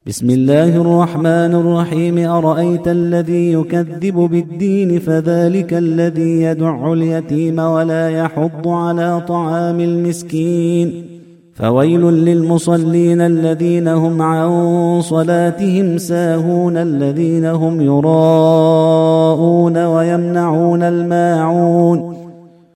بسم الله الرحمن الرحيم. أرأيت الذي يكذب بالدين فذلك الذي يدع اليتيم ولا يحض على طعام المسكين. فويل للمصلين الذين هم عن صلاتهم ساهون الذين هم يراءون ويمنعون الماعون